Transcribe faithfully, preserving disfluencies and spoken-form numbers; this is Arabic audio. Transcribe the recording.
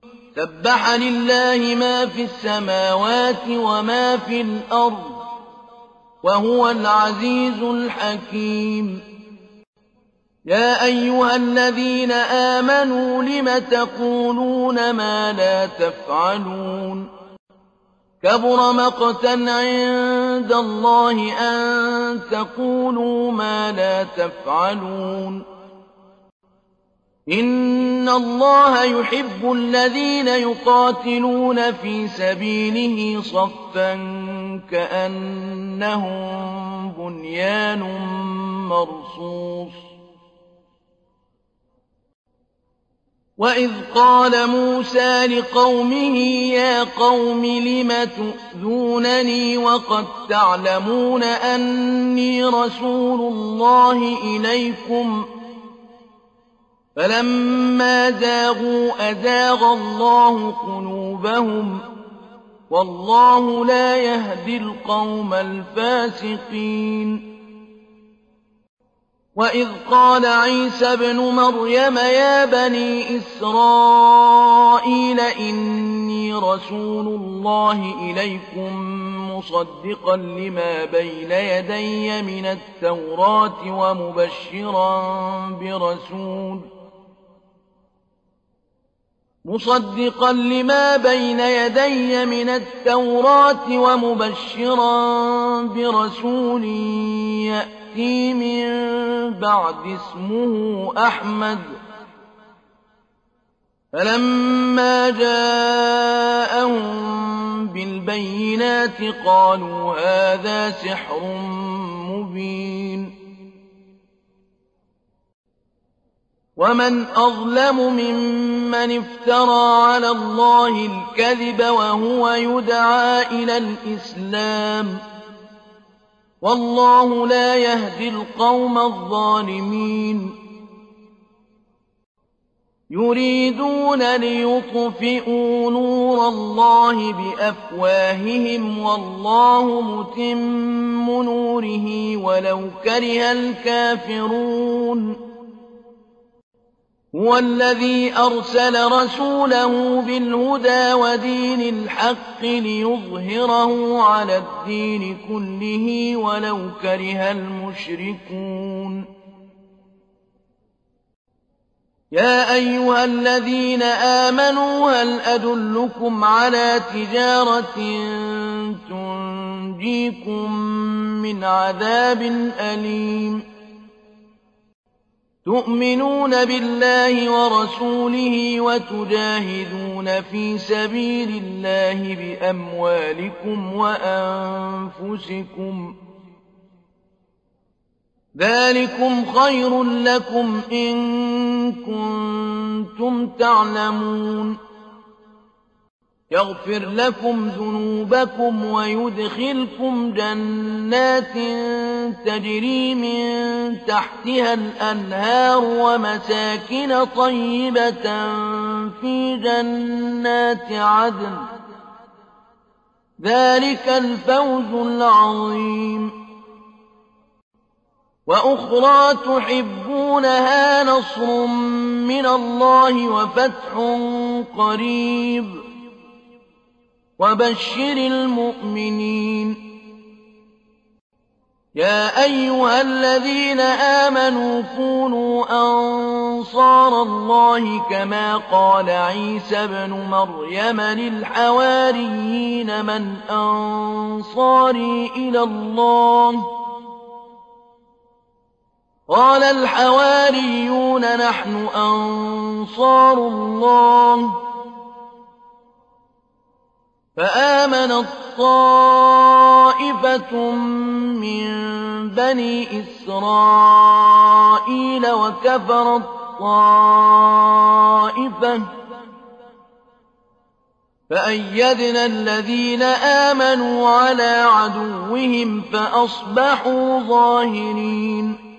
سبح لله ما في السماوات وما في الأرض وهو العزيز الحكيم يا أيها الذين آمنوا لم تقولون ما لا تفعلون كبر مقتا عند الله أن تقولوا ما لا تفعلون إن الله يحب الذين يقاتلون في سبيله صفا كأنهم بنيان مرصوص وإذ قال موسى لقومه يا قوم لم تؤذونني وقد تعلمون أني رسول الله إليكم فلما زاغوا أزاغ الله قلوبهم والله لا يهدي القوم الفاسقين وإذ قال عيسى ابن مريم يا بني إسرائيل إني رسول الله إليكم مصدقا لما بين يدي من التوراة ومبشرا برسول مصدقا لما بين يدي من التوراة ومبشرا برسول يأتي من بعد اسمه أحمد فلما جاءهم بالبينات قالوا هذا سحر مبين ومن أظلم ممن افترى على الله الكذب وهو يدعى إلى الإسلام والله لا يهدي القوم الظالمين يريدون ليطفئوا نور الله بأفواههم والله متم نوره ولو كره الكافرون هو الذي أرسل رسوله بالهدى ودين الحق ليظهره على الدين كله ولو كره المشركون يا أيها الذين آمنوا هل أدلكم على تجارة تنجيكم من عذاب أليم تؤمنون بالله ورسوله وتجاهدون في سبيل الله بأموالكم وأنفسكم ذلكم خير لكم إن كنتم تعلمون يغفر لكم ذنوبكم ويدخلكم جنات تجري من تحتها الأنهار ومساكن طيبة في جنات عدن ذلك الفوز العظيم وأخرى تحبونها نصر من الله وفتح قريب وبشر المؤمنين يا أيها الذين آمنوا كونوا أنصار الله كما قال عيسى ابن مريم للحواريين من أنصاري إلى الله قال الحواريون نحن أنصار الله فآمنت طائفة من بني إسرائيل وكفرت طائفة فأيدنا الذين آمنوا على عدوهم فأصبحوا ظاهرين